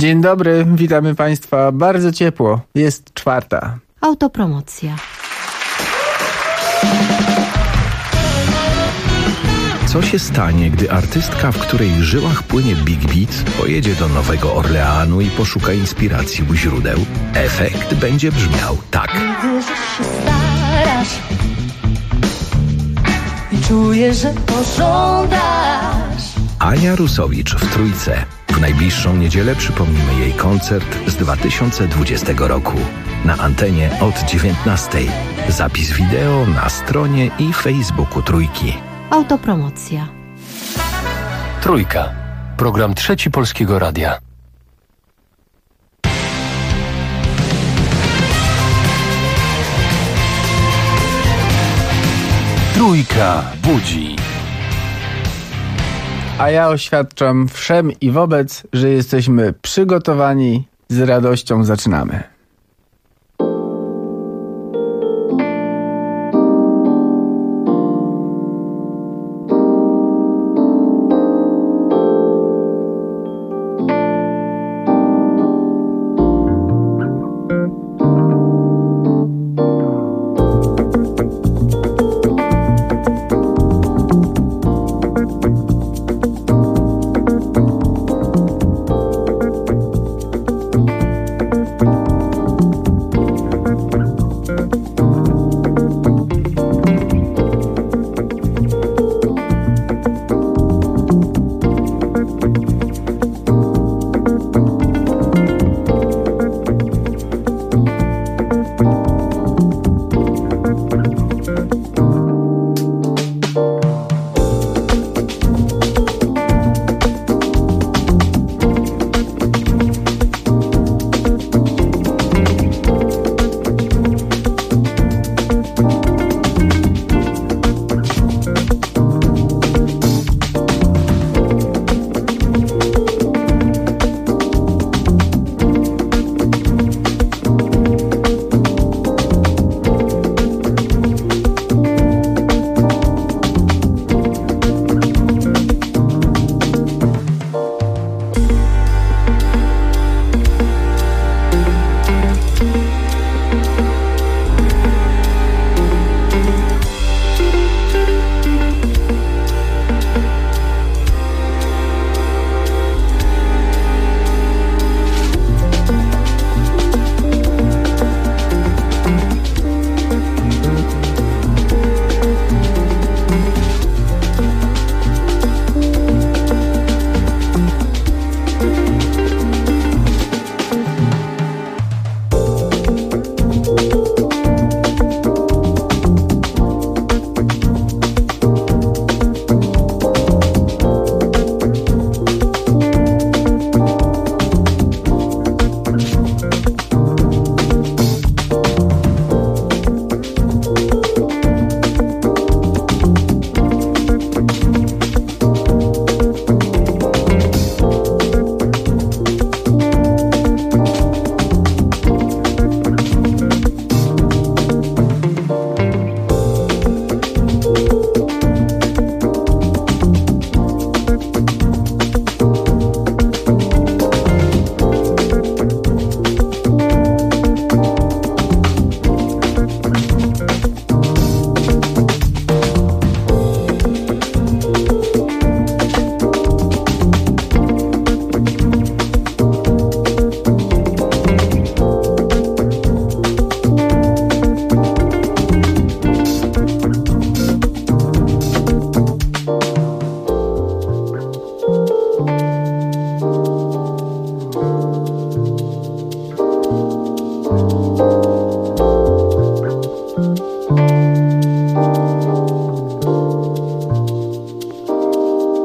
Dzień dobry, witamy Państwa bardzo ciepło. Jest czwarta. Autopromocja. Co się stanie, gdy artystka, w której żyłach płynie Big Beat, pojedzie do Nowego Orleanu i poszuka inspiracji u źródeł? Efekt będzie brzmiał tak. Widzę, że się starasz i czuję, że pożądasz. Ania Rusowicz w Trójce. W najbliższą niedzielę przypomnimy jej koncert z 2020 roku. Na antenie od 19. Zapis wideo na stronie i Facebooku Trójki. Autopromocja. Trójka. Program Trzeci Polskiego Radia. Trójka budzi. A ja oświadczam wszem i wobec, że jesteśmy przygotowani. Z radością zaczynamy.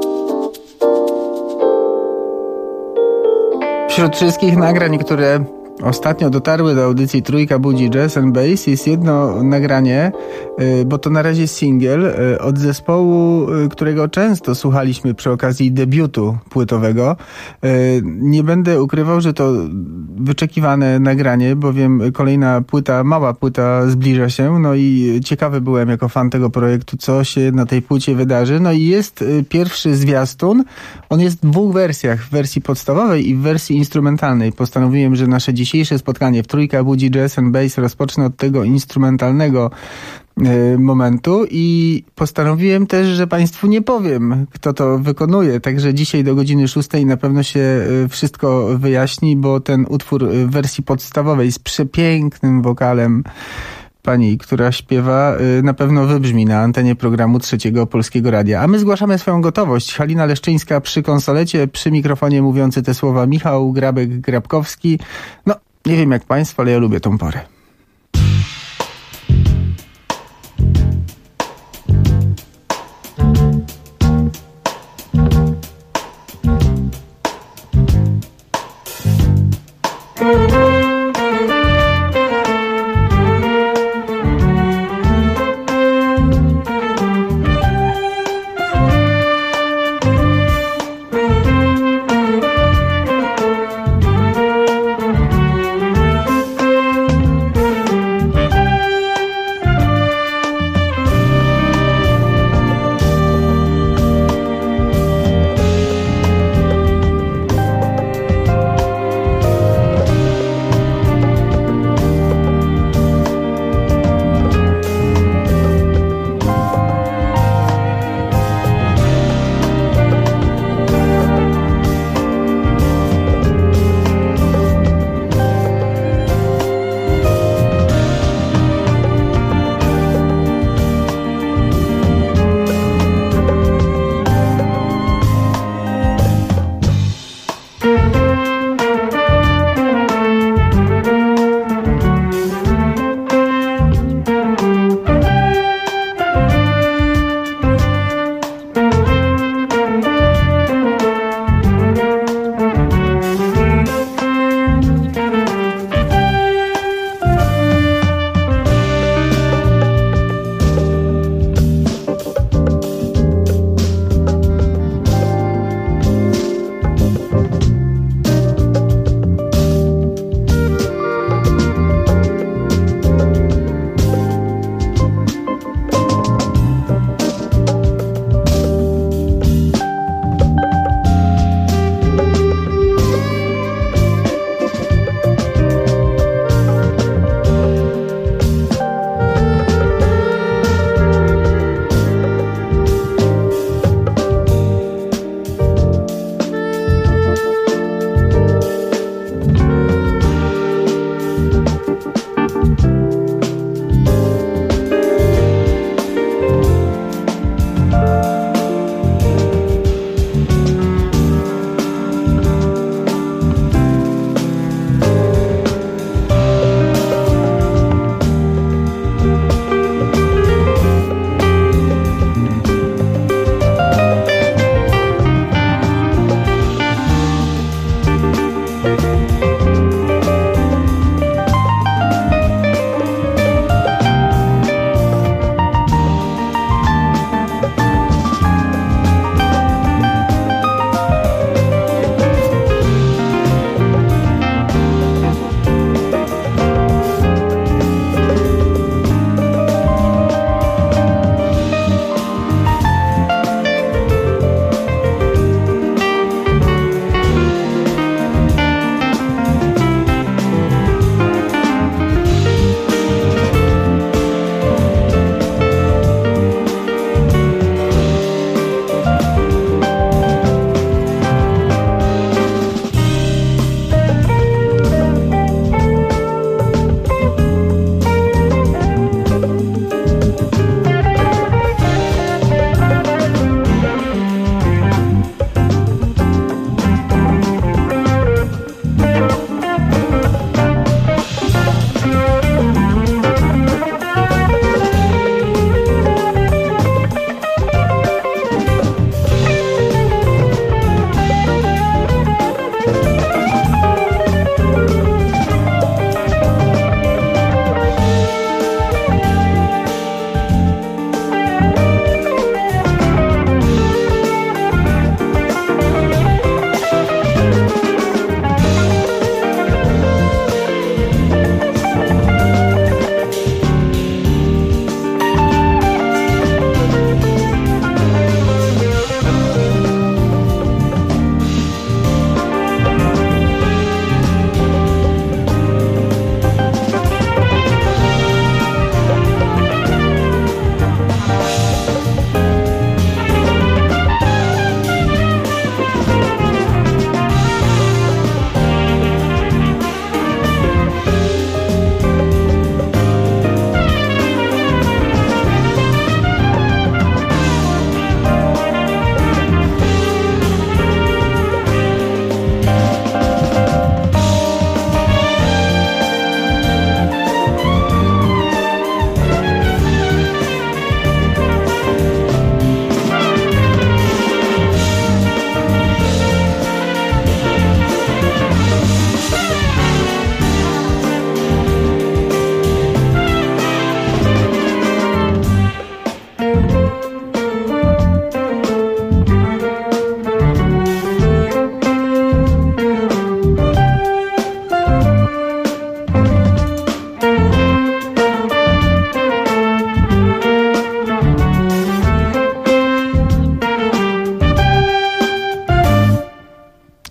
Wśród wszystkich nagrań, które ostatnio dotarły do audycji Trójka Budzi Jazz and Bass. Jest jedno nagranie, bo to na razie singiel od zespołu, którego często słuchaliśmy przy okazji debiutu płytowego. Nie będę ukrywał, że to wyczekiwane nagranie, bowiem kolejna płyta, mała płyta zbliża się, no i ciekawy byłem jako fan tego projektu, co się na tej płycie wydarzy. No i jest pierwszy zwiastun. On jest w dwóch wersjach, w wersji podstawowej i w wersji instrumentalnej. Postanowiłem, że nasze dzisiejsze spotkanie w Trójka Budzi Jazz and Bass rozpocznę od tego instrumentalnego momentu i postanowiłem też, że Państwu nie powiem, kto to wykonuje, także dzisiaj do godziny 6 na pewno się wszystko wyjaśni, bo ten utwór w wersji podstawowej z przepięknym wokalem pani, która śpiewa, na pewno wybrzmi na antenie programu Trzeciego Polskiego Radia. A my zgłaszamy swoją gotowość. Halina Leszczyńska przy konsolecie, przy mikrofonie mówiący te słowa Michał Grabek-Grabkowski. No, nie wiem jak Państwo, ale ja lubię tą porę.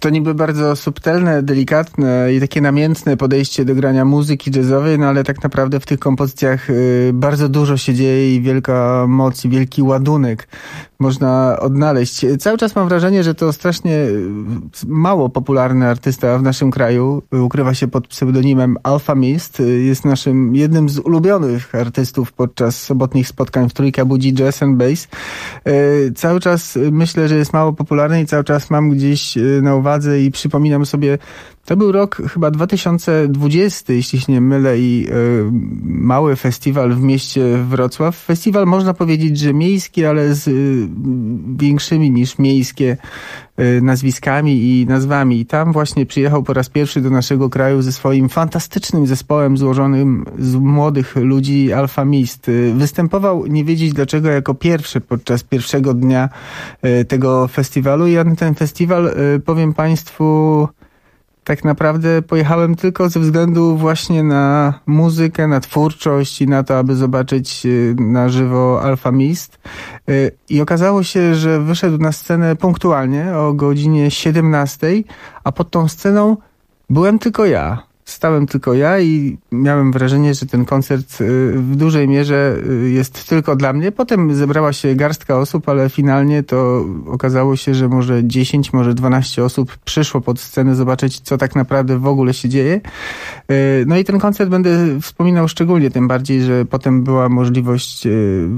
To niby bardzo subtelne, delikatne i takie namiętne podejście do grania muzyki jazzowej, no ale tak naprawdę w tych kompozycjach bardzo dużo się dzieje i wielka moc i wielki ładunek można odnaleźć. Cały czas mam wrażenie, że to strasznie mało popularny artysta w naszym kraju. Ukrywa się pod pseudonimem Alfa Mist. Jest naszym jednym z ulubionych artystów podczas sobotnich spotkań w Trójka budzi Jazz and Bass. Cały czas myślę, że jest mało popularny i cały czas mam gdzieś na uwadze i przypominam sobie, to był rok chyba 2020, jeśli się nie mylę, i mały festiwal w mieście Wrocław. Festiwal można powiedzieć, że miejski, ale z większymi niż miejskie nazwiskami i nazwami. I tam właśnie przyjechał po raz pierwszy do naszego kraju ze swoim fantastycznym zespołem złożonym z młodych ludzi Alfa Mist. Występował, nie wiedzieć dlaczego, jako pierwszy podczas pierwszego dnia tego festiwalu. I ja na ten festiwal, powiem Państwu, tak naprawdę pojechałem tylko ze względu właśnie na muzykę, na twórczość i na to, aby zobaczyć na żywo Alfa Mist. I okazało się, że wyszedł na scenę punktualnie o godzinie 17, a pod tą sceną byłem tylko ja. Stałem tylko ja i miałem wrażenie, że ten koncert w dużej mierze jest tylko dla mnie. Potem zebrała się garstka osób, ale finalnie to okazało się, że może 10, może 12 osób przyszło pod scenę zobaczyć, co tak naprawdę w ogóle się dzieje. No i ten koncert będę wspominał szczególnie, tym bardziej, że potem była możliwość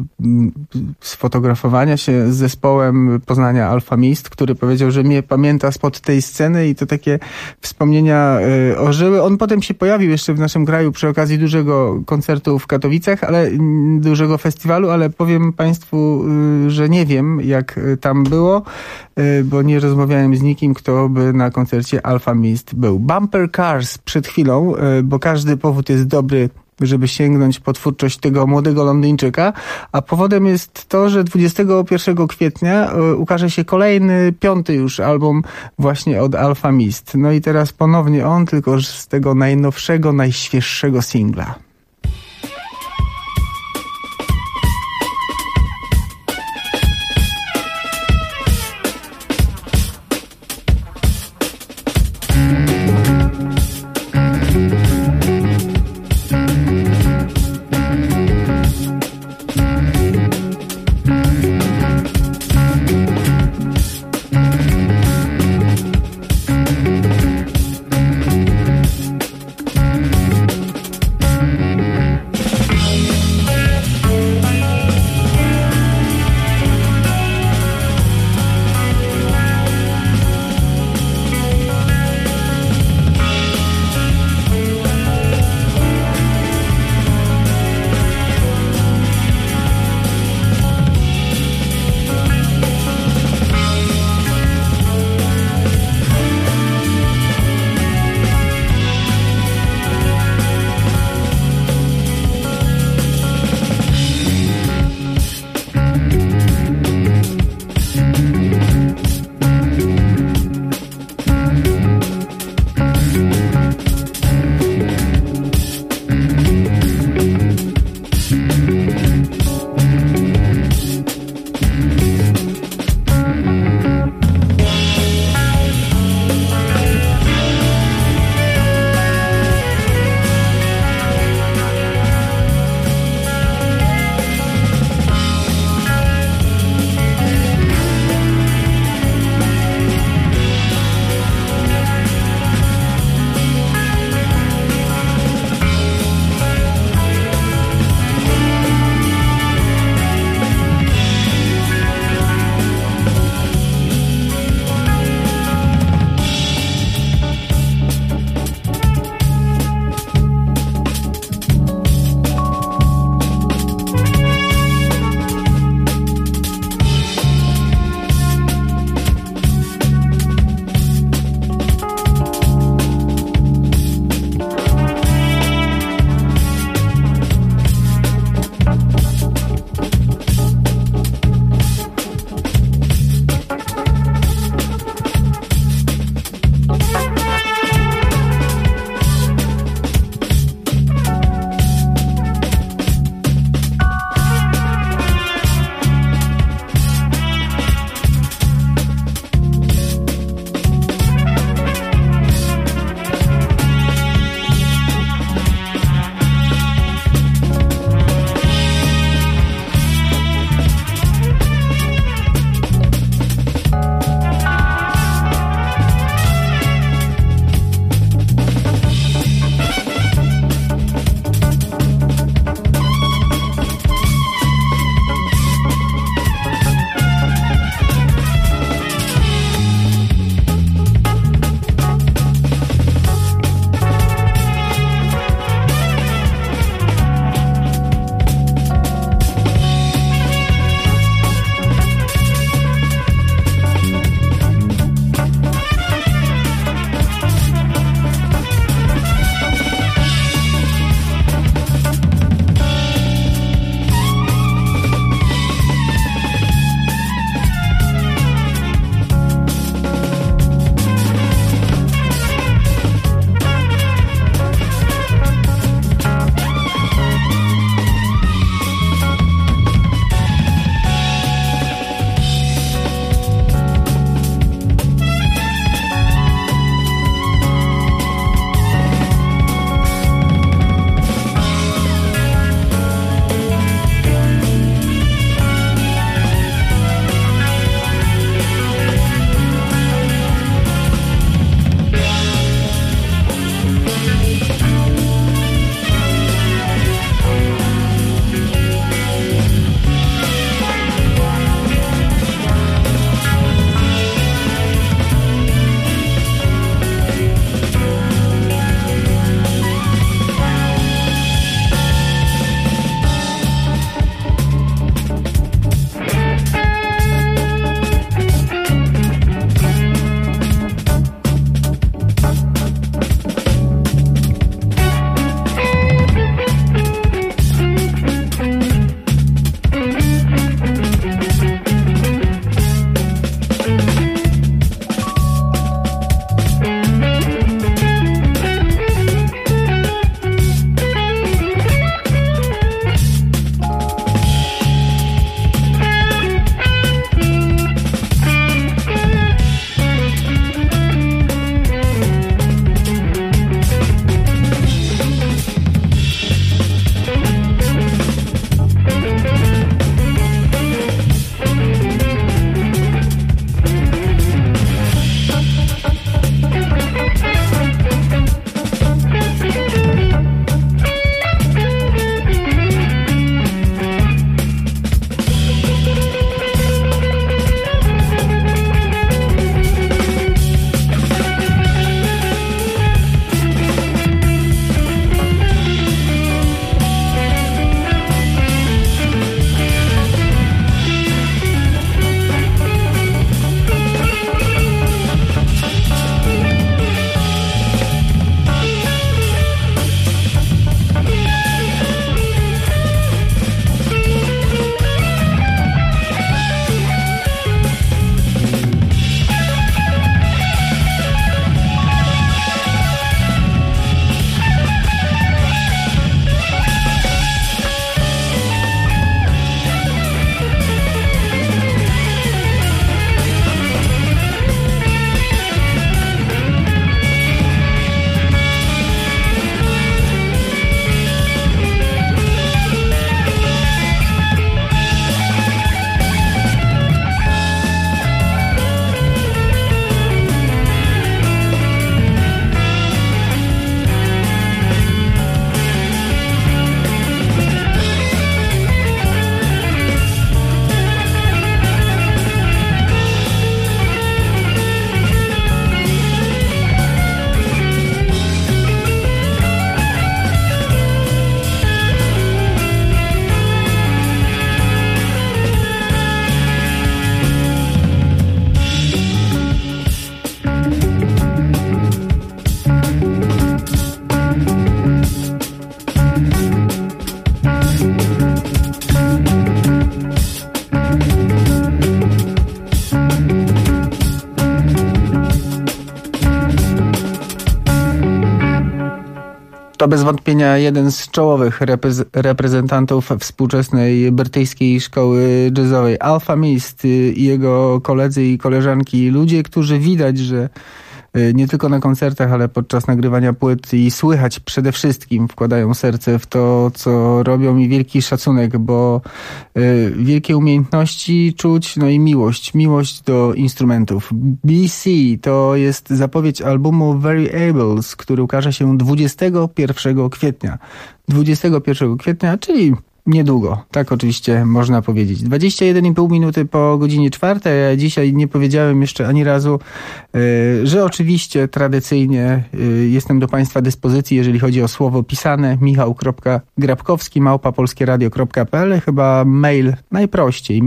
sfotografowania się z zespołem, poznania Alfa Mist, który powiedział, że mnie pamięta spod tej sceny i to takie wspomnienia ożyły. On potem się pojawił jeszcze w naszym kraju przy okazji dużego koncertu w Katowicach, ale dużego festiwalu, ale powiem Państwu, że nie wiem, jak tam było, bo nie rozmawiałem z nikim, kto by na koncercie Alfa Mist był. Bumper Cars przed chwilą, bo każdy powód jest dobry, żeby sięgnąć po twórczość tego młodego Londyńczyka, a powodem jest to, że 21 kwietnia ukaże się kolejny, 5. już album właśnie od Alfa Mist. No i teraz ponownie on, tylko z tego najnowszego, najświeższego singla. To bez wątpienia jeden z czołowych reprezentantów współczesnej brytyjskiej szkoły jazzowej. Alfa Mist i jego koledzy i koleżanki, ludzie, którzy widać, że nie tylko na koncertach, ale podczas nagrywania płyt i słychać przede wszystkim wkładają serce w to, co robią i wielki szacunek, bo wielkie umiejętności czuć, no i miłość do instrumentów. BC to jest zapowiedź albumu Very Ables, który ukaże się 21 kwietnia. 21 kwietnia, czyli niedługo, tak oczywiście można powiedzieć. 21,5 minuty po godzinie 4. Ja dzisiaj nie powiedziałem jeszcze ani razu, że oczywiście tradycyjnie jestem do Państwa dyspozycji, jeżeli chodzi o słowo pisane. michał.grabkowski@polskieradio.pl. Chyba mail najprościej.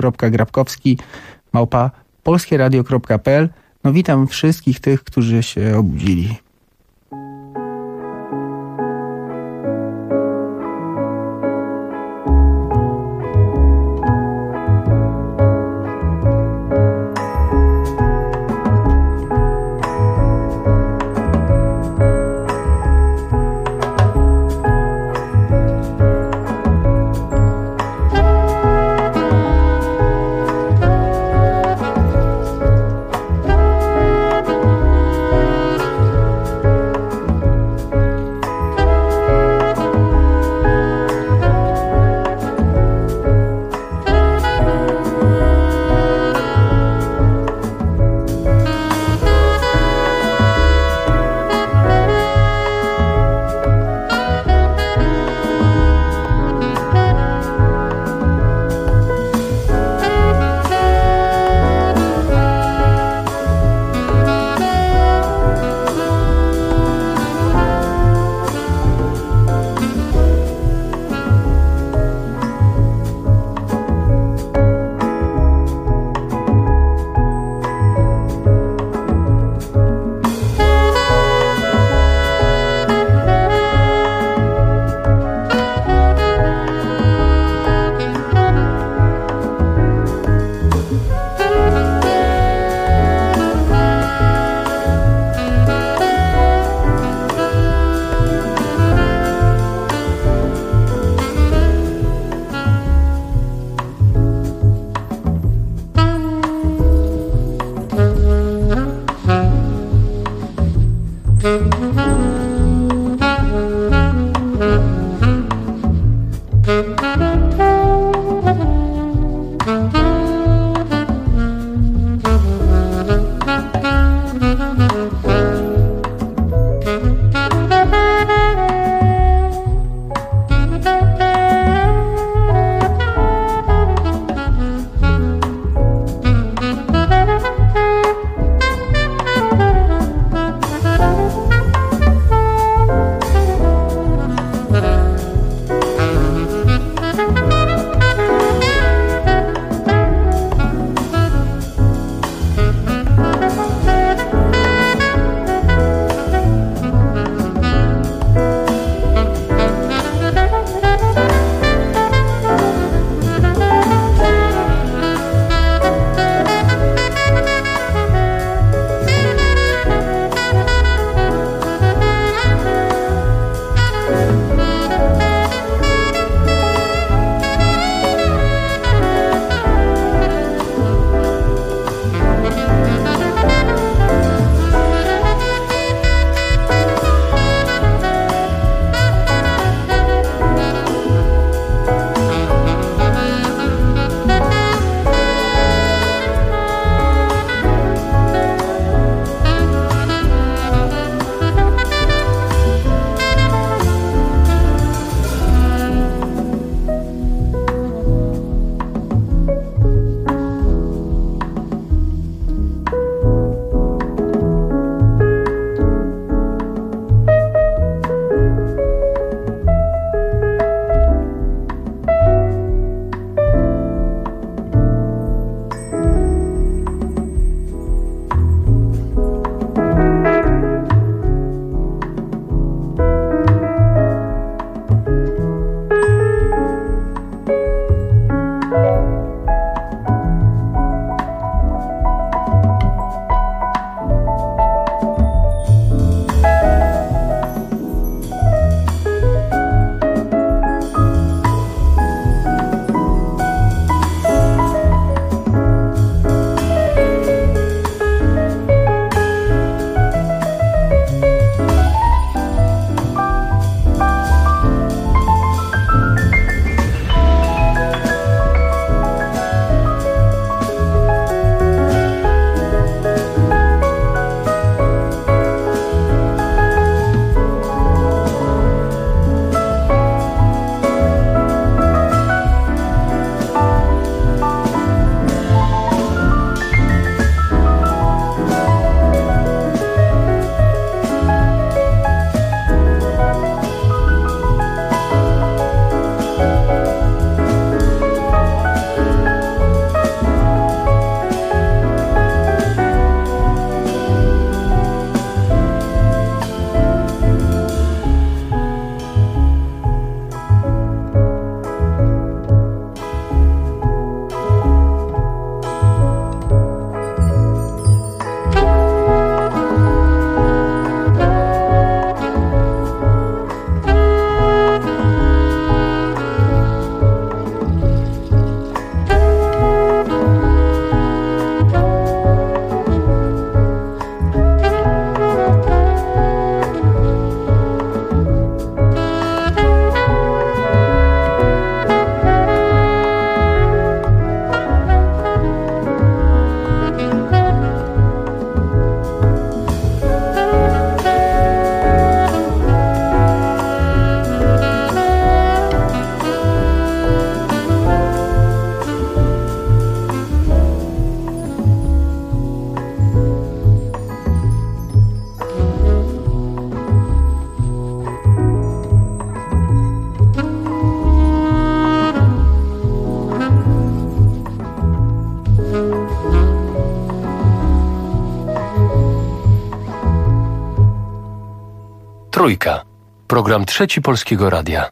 michał.grabkowski@polskieradio.pl. No witam wszystkich tych, którzy się obudzili. Trójka. Program Trzeci Polskiego Radia.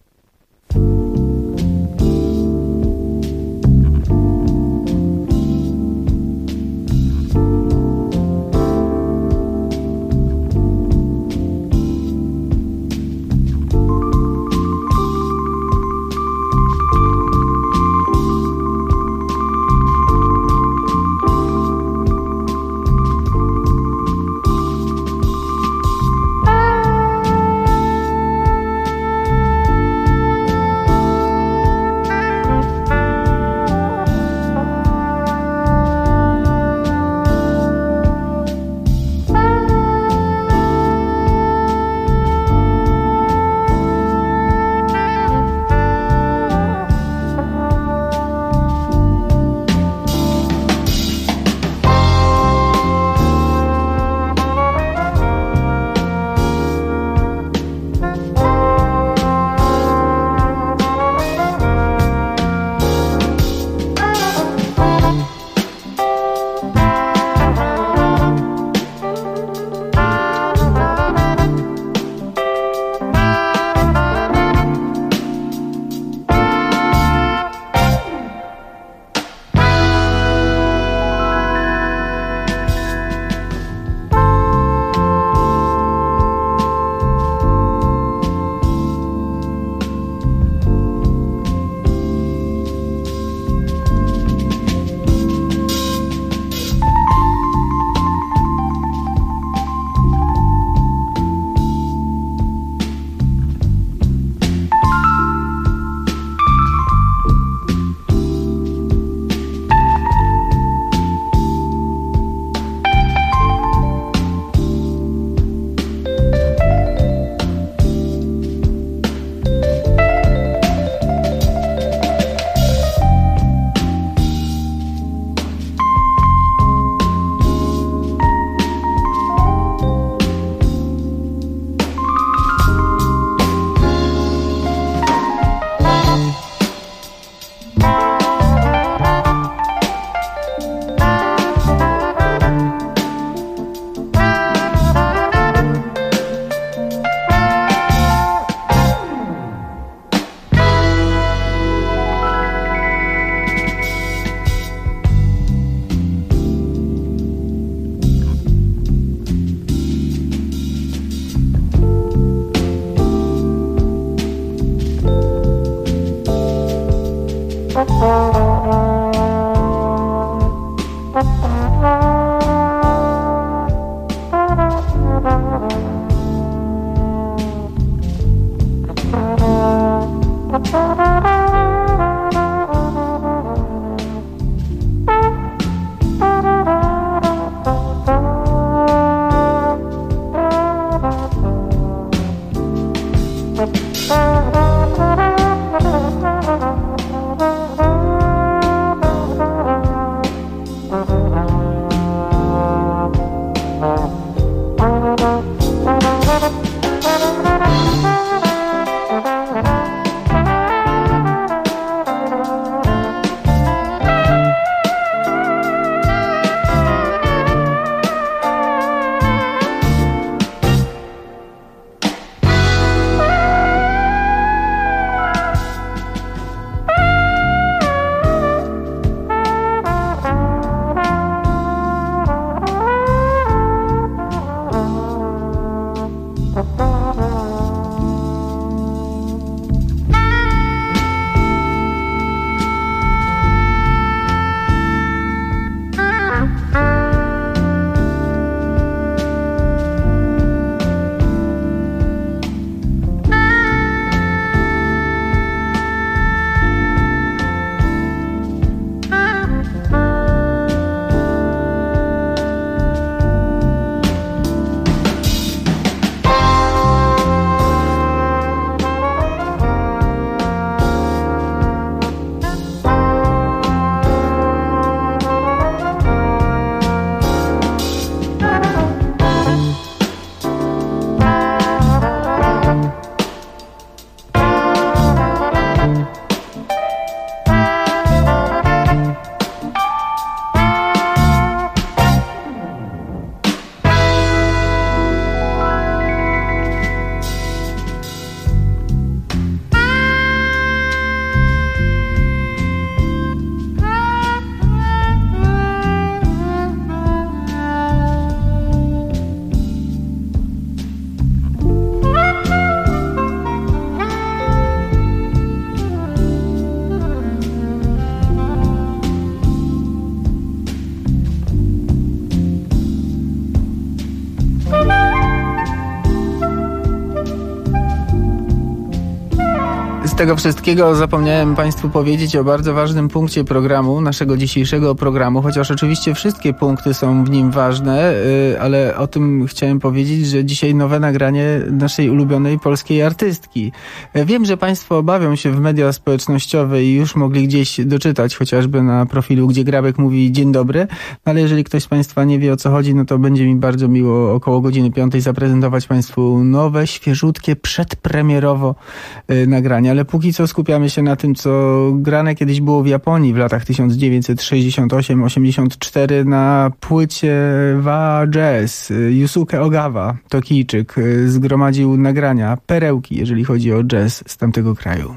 z tego wszystkiego zapomniałem Państwu powiedzieć o bardzo ważnym punkcie programu, naszego dzisiejszego programu, chociaż oczywiście wszystkie punkty są w nim ważne, ale o tym chciałem powiedzieć, że dzisiaj nowe nagranie naszej ulubionej polskiej artystki. Wiem, że Państwo obawią się w media społecznościowe i już mogli gdzieś doczytać, chociażby na profilu Gdzie Grabek mówi dzień dobry, ale jeżeli ktoś z Państwa nie wie, o co chodzi, no to będzie mi bardzo miło około godziny 5 zaprezentować Państwu nowe, świeżutkie, przedpremierowo nagrania, ale póki co skupiamy się na tym, co grane kiedyś było w Japonii w latach 1968-84 na płycie Wa Jazz. Yusuke Ogawa, Tokijczyk, zgromadził nagrania, perełki, jeżeli chodzi o jazz z tamtego kraju.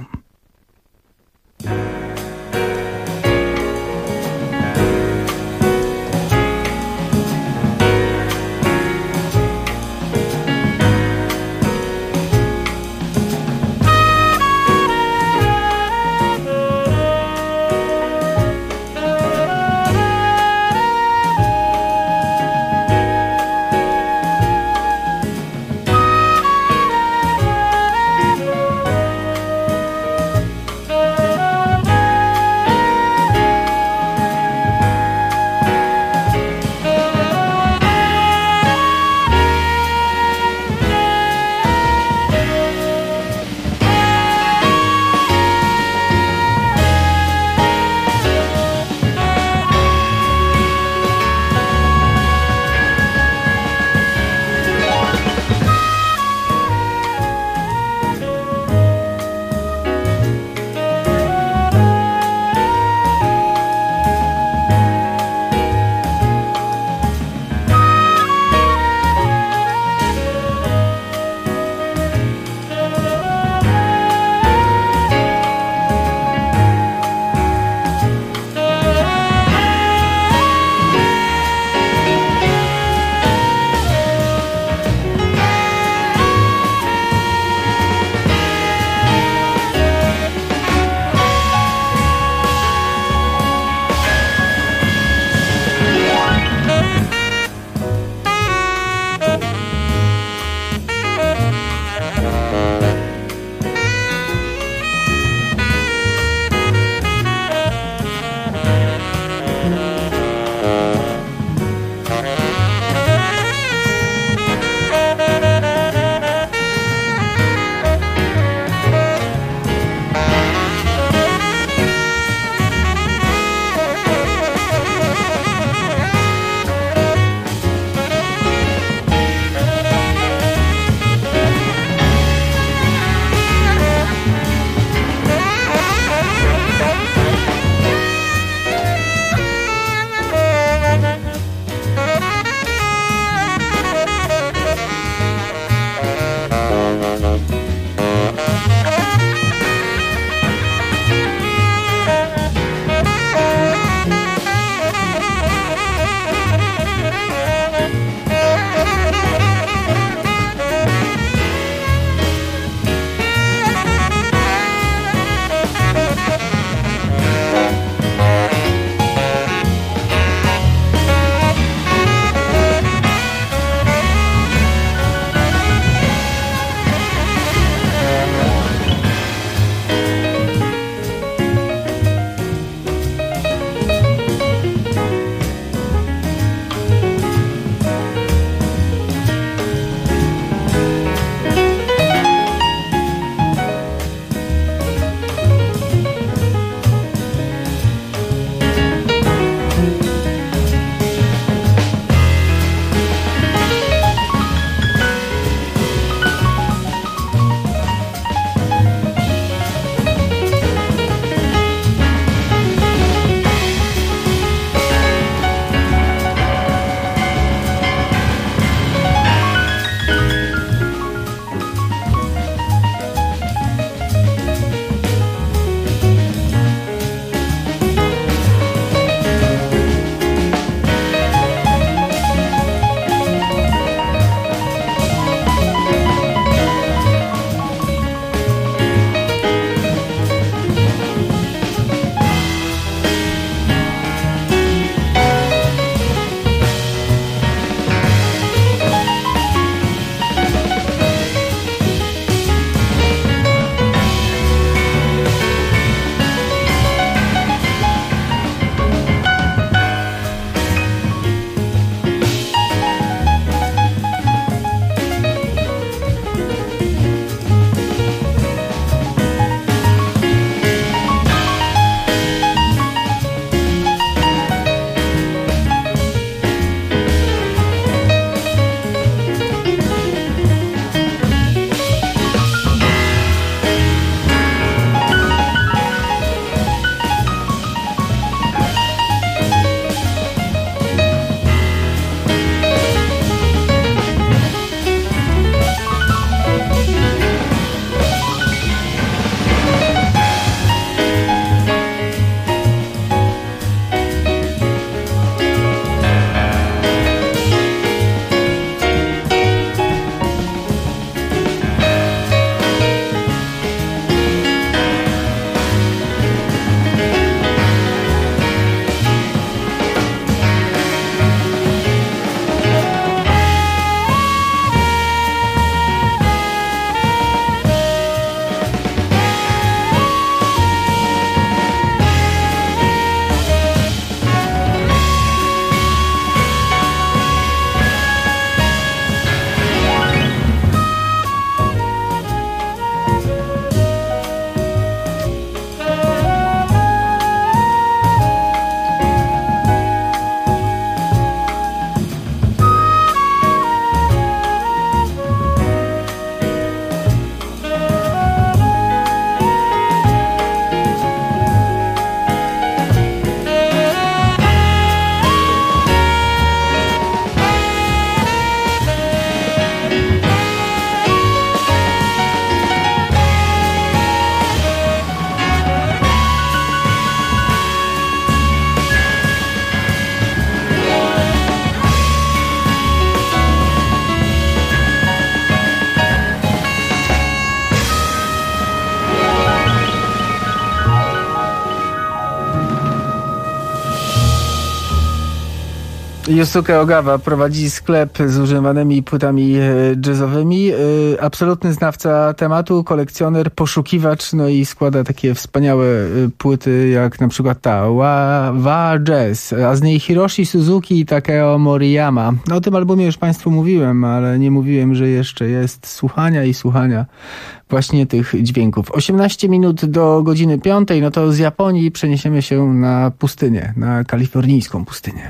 Yusuke Ogawa prowadzi sklep z używanymi płytami jazzowymi. Absolutny znawca tematu, kolekcjoner, poszukiwacz, no i składa takie wspaniałe płyty jak na przykład ta Wa Jazz, a z niej Hiroshi Suzuki i Takeo Moriyama. No, o tym albumie już Państwu mówiłem, ale nie mówiłem, że jeszcze jest słuchania i słuchania właśnie tych dźwięków. 18 minut do godziny 5, no to z Japonii przeniesiemy się na pustynię, na kalifornijską pustynię.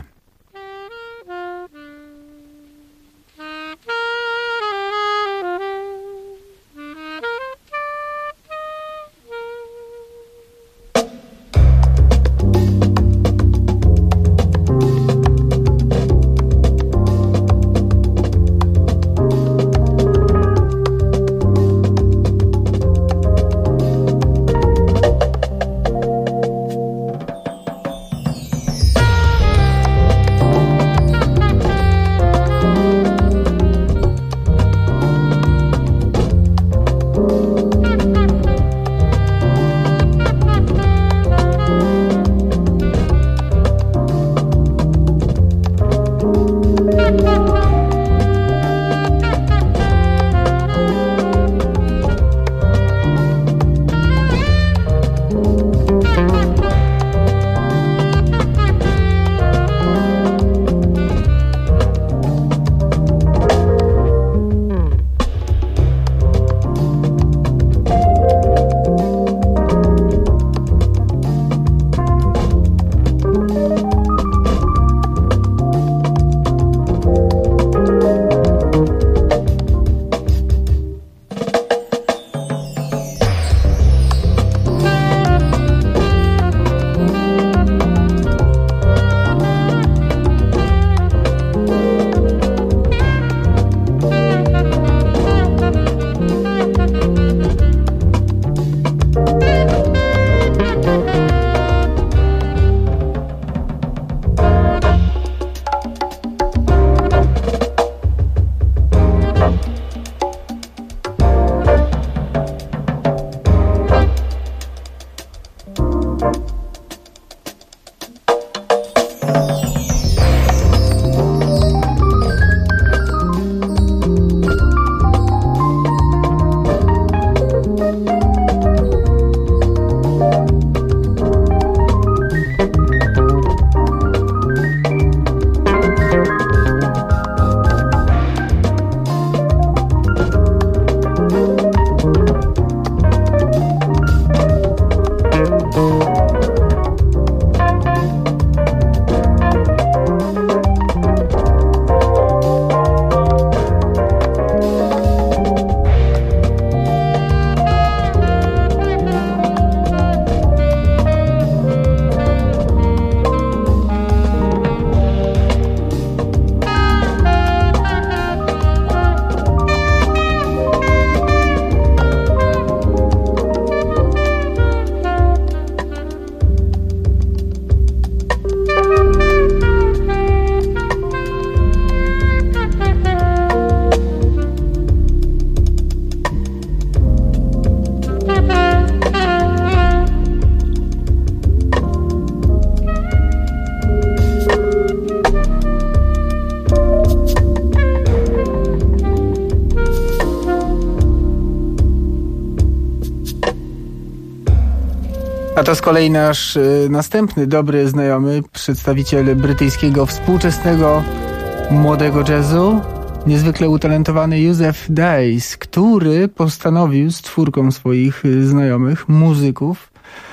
A to z kolei nasz następny dobry znajomy, przedstawiciel brytyjskiego współczesnego młodego jazzu, niezwykle utalentowany Yusef Dayes, który postanowił z czwórką swoich znajomych, muzyków,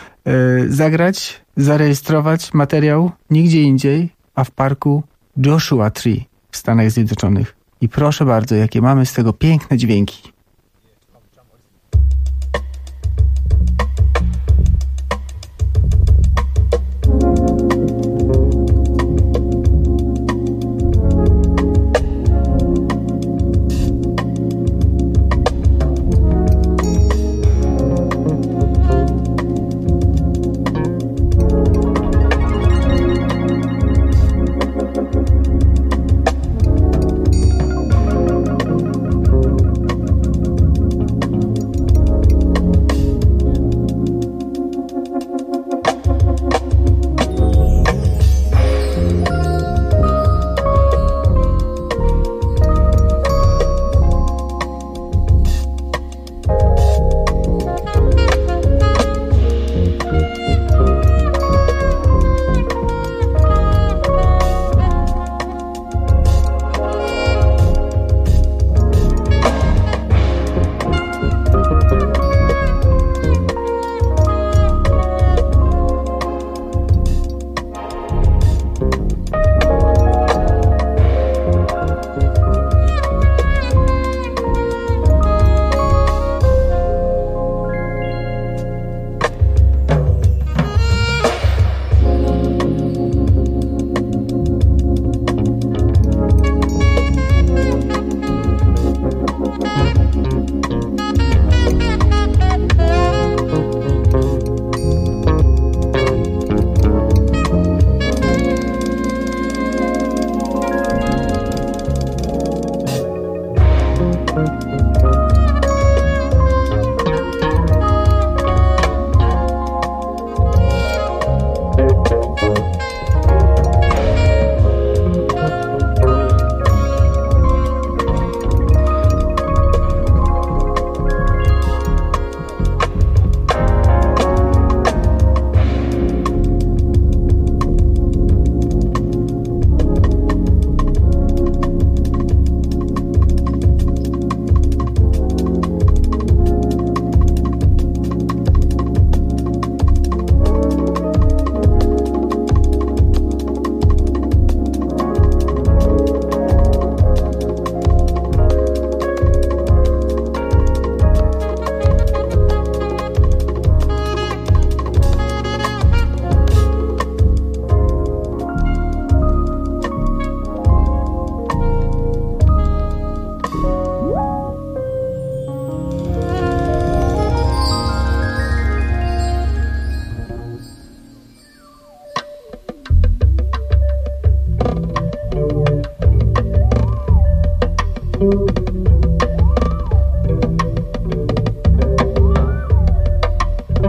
zagrać, zarejestrować materiał nigdzie indziej, a w parku Joshua Tree w Stanach Zjednoczonych. I proszę bardzo, jakie mamy z tego piękne dźwięki.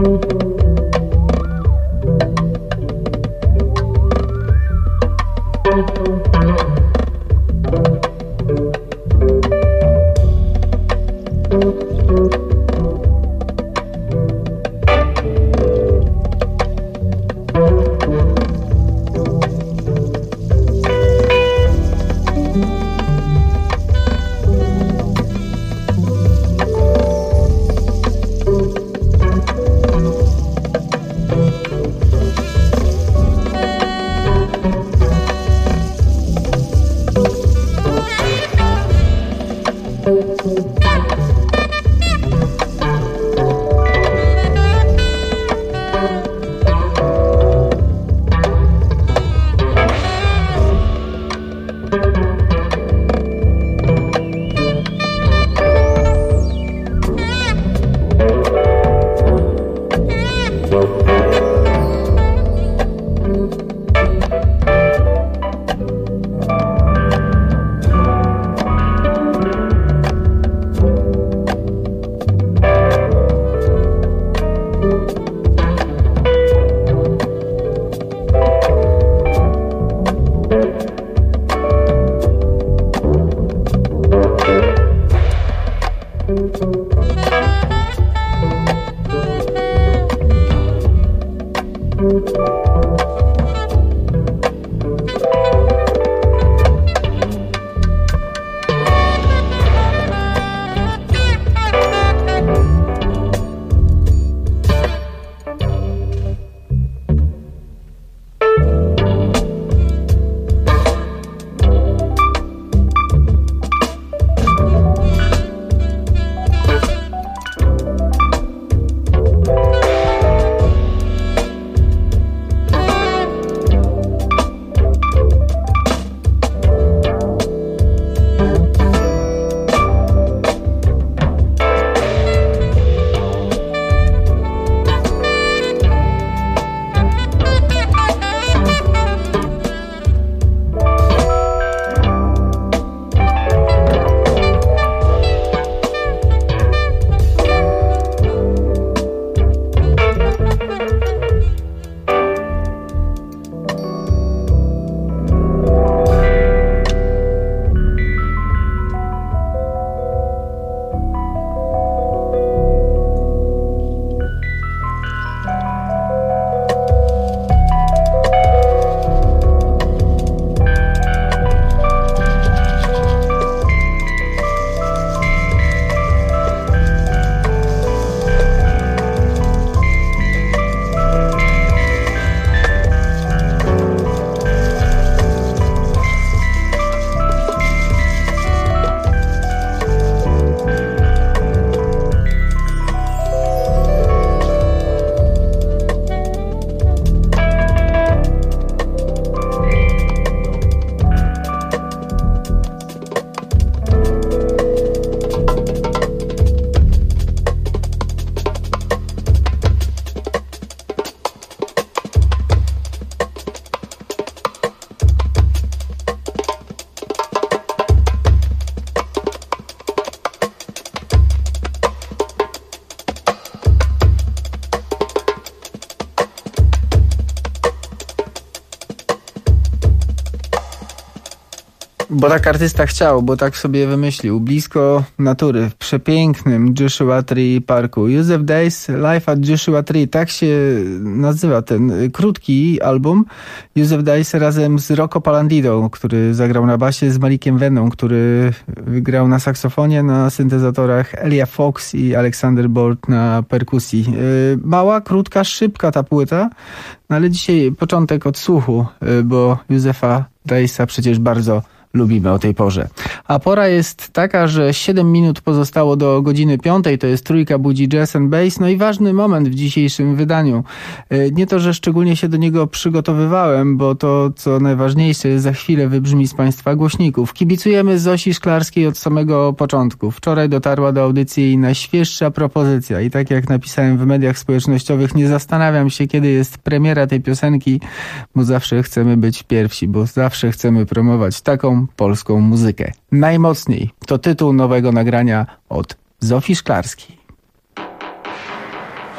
Bo tak artysta chciał, bo tak sobie wymyślił. Blisko natury, w przepięknym Joshua Tree Parku. Yusef Days Live at Joshua Tree, tak się nazywa ten krótki album. Yusef Days razem z Rocco Palandido, który zagrał na basie, z Malikiem Venną, który grał na saksofonie, na syntezatorach, Elia Fox i Alexander Bolt na perkusji. Mała, krótka, szybka ta płyta, no ale dzisiaj początek odsłuchu, bo Yusefa Daysa przecież bardzo lubimy o tej porze. A pora jest taka, że 7 minut pozostało do godziny 5. To jest Trójka budzi Jazz and Bass. No i ważny moment w dzisiejszym wydaniu. Nie to, że szczególnie się do niego przygotowywałem, bo to, co najważniejsze, za chwilę wybrzmi z Państwa głośników. Kibicujemy Zosi Szklarskiej od samego początku. Wczoraj dotarła do audycji jej najświeższa propozycja i tak jak napisałem w mediach społecznościowych, nie zastanawiam się, kiedy jest premiera tej piosenki, bo zawsze chcemy być pierwsi, bo zawsze chcemy promować taką polską muzykę. Najmocniej to tytuł nowego nagrania od Zofii Szklarskiej.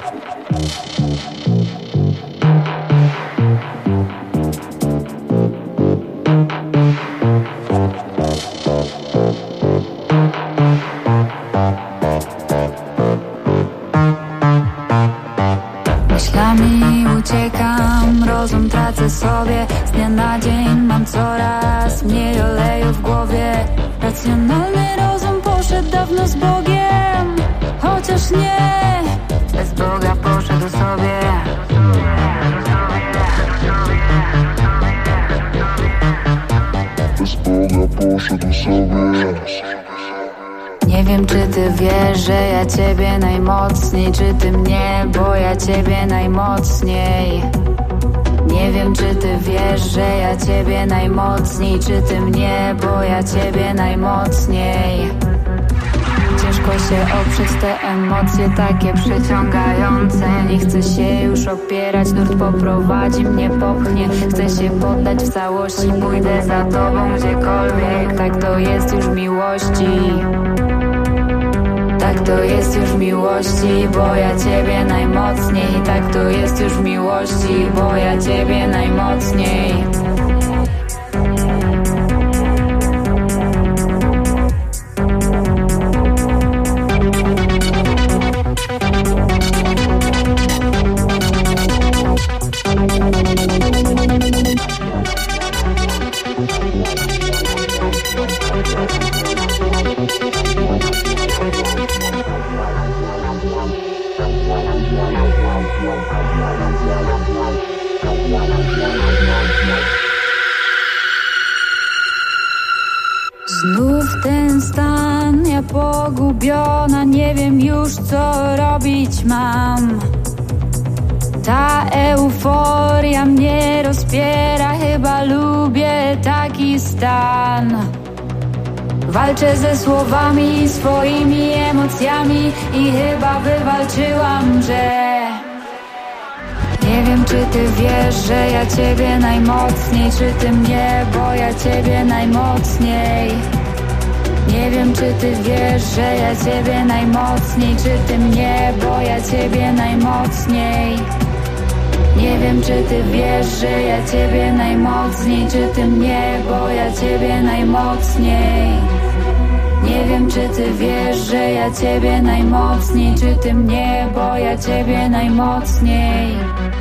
Myślami uciekam, rozum tracę sobie. Z dnia na dzień mam coraz mniej oleju w głowie. Racjonalny rozum poszedł dawno z Bogiem, chociaż nie, bez Boga poszedł sobie. Bez Boga poszedł sobie. Nie wiem, czy ty wiesz, że ja ciebie najmocniej, czy ty mnie, bo ja ciebie najmocniej. Nie wiem, czy ty wiesz, że ja ciebie najmocniej, czy ty mnie, bo ja ciebie najmocniej. Ciężko się oprzeć, te emocje takie przyciągające. Nie chcę się już opierać, nurt poprowadzi mnie, popchnie. Chcę się poddać w całości, pójdę za tobą gdziekolwiek. Tak to jest już w miłości. Tak to jest już w miłości, bo ja ciebie najmocniej. Tak to jest już w miłości, bo ja ciebie najmocniej. Znów ten stan, ja pogubiona, nie wiem już co robić mam. Ta euforia mnie rozpiera, chyba lubię taki stan. Walczę ze słowami, swoimi emocjami i chyba wywalczyłam, że nie wiem, czy ty wiesz, że ja ciebie najmocniej, czy ty mnie, bo ja ciebie najmocniej. Nie wiem, czy ty wiesz, że ja ciebie najmocniej, czy ty mnie, bo ja ciebie najmocniej. Nie wiem, czy ty wiesz, że ja ciebie najmocniej, czy ty mnie, bo ja ciebie najmocniej. Nie wiem, czy ty wiesz, że ja ciebie najmocniej, czy ty mnie, bo ja ciebie najmocniej.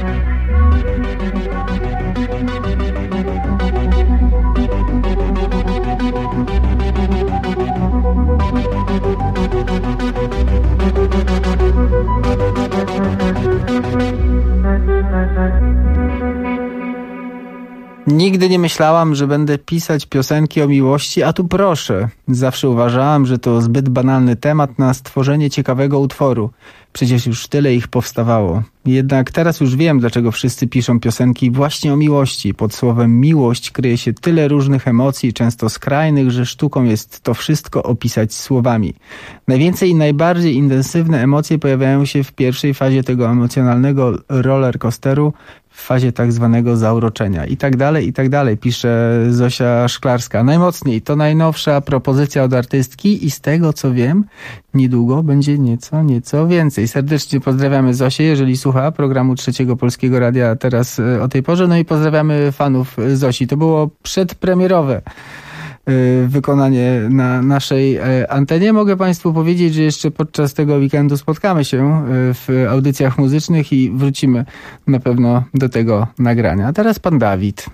Nigdy nie myślałam, że będę pisać piosenki o miłości, a tu proszę. Zawsze uważałam, że to zbyt banalny temat na stworzenie ciekawego utworu. Przecież już tyle ich powstawało. Jednak teraz już wiem, dlaczego wszyscy piszą piosenki właśnie o miłości. Pod słowem miłość kryje się tyle różnych emocji, często skrajnych, że sztuką jest to wszystko opisać słowami. Najwięcej i najbardziej intensywne emocje pojawiają się w pierwszej fazie tego emocjonalnego rollercoasteru, w fazie tak zwanego zauroczenia. I tak dalej, pisze Zosia Szklarska. Najmocniej, to najnowsza propozycja od artystki i z tego co wiem, niedługo będzie nieco więcej. Serdecznie pozdrawiamy Zosię, jeżeli słucha programu Trzeciego Polskiego Radia teraz o tej porze. No i pozdrawiamy fanów Zosi. To było przedpremierowe wykonanie na naszej antenie. Mogę Państwu powiedzieć, że jeszcze podczas tego weekendu spotkamy się w audycjach muzycznych i wrócimy na pewno do tego nagrania. A teraz pan Dawid.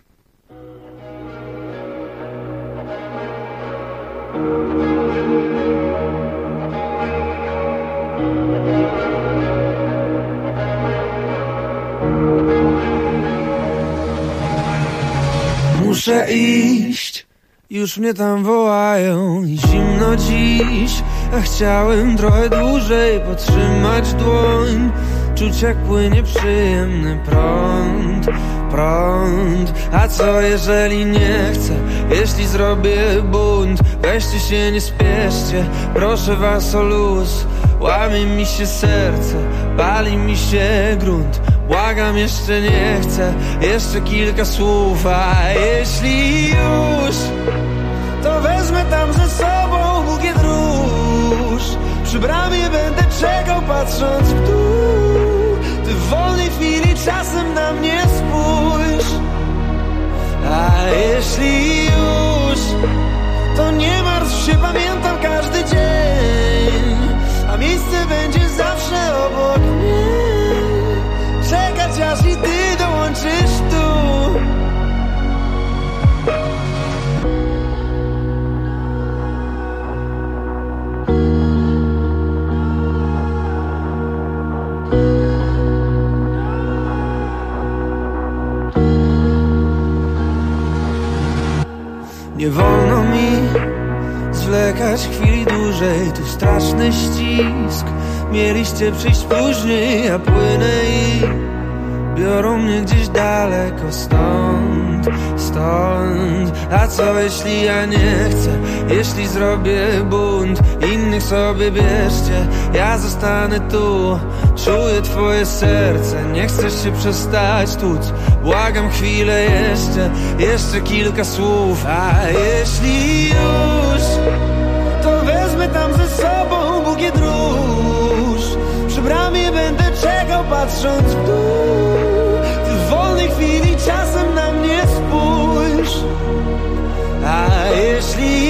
Muszę iść, już mnie tam wołają i zimno dziś, a chciałem trochę dłużej podtrzymać dłoń, czuć jak płynie przyjemny prąd. A co jeżeli nie chcę, jeśli zrobię bunt? Weźcie się, nie spieszcie, proszę was o luz. Łamie mi się serce, pali mi się grunt. Błagam, jeszcze nie chcę, jeszcze kilka słów. A jeśli już, to wezmę tam ze sobą bukiet róż. Przy bramie będę czekał, patrząc w dół. Nie wolno mi zwlekać chwili dłużej, tu straszny ścisk. Mieliście przyjść później, a płynę i biorą mnie gdzieś daleko stąd. A co jeśli ja nie chcę? Jeśli zrobię bunt, innych sobie bierzcie, ja zostanę tu. Czuję twoje serce, nie chcesz się przestać tuc. Błagam chwilę jeszcze kilka słów. A jeśli już, to wezmę tam ze sobą bukiet róż. Przy bramie będę czekał, patrząc w dół. Ty w wolnej chwili czasem na mnie spójrz. A jeśli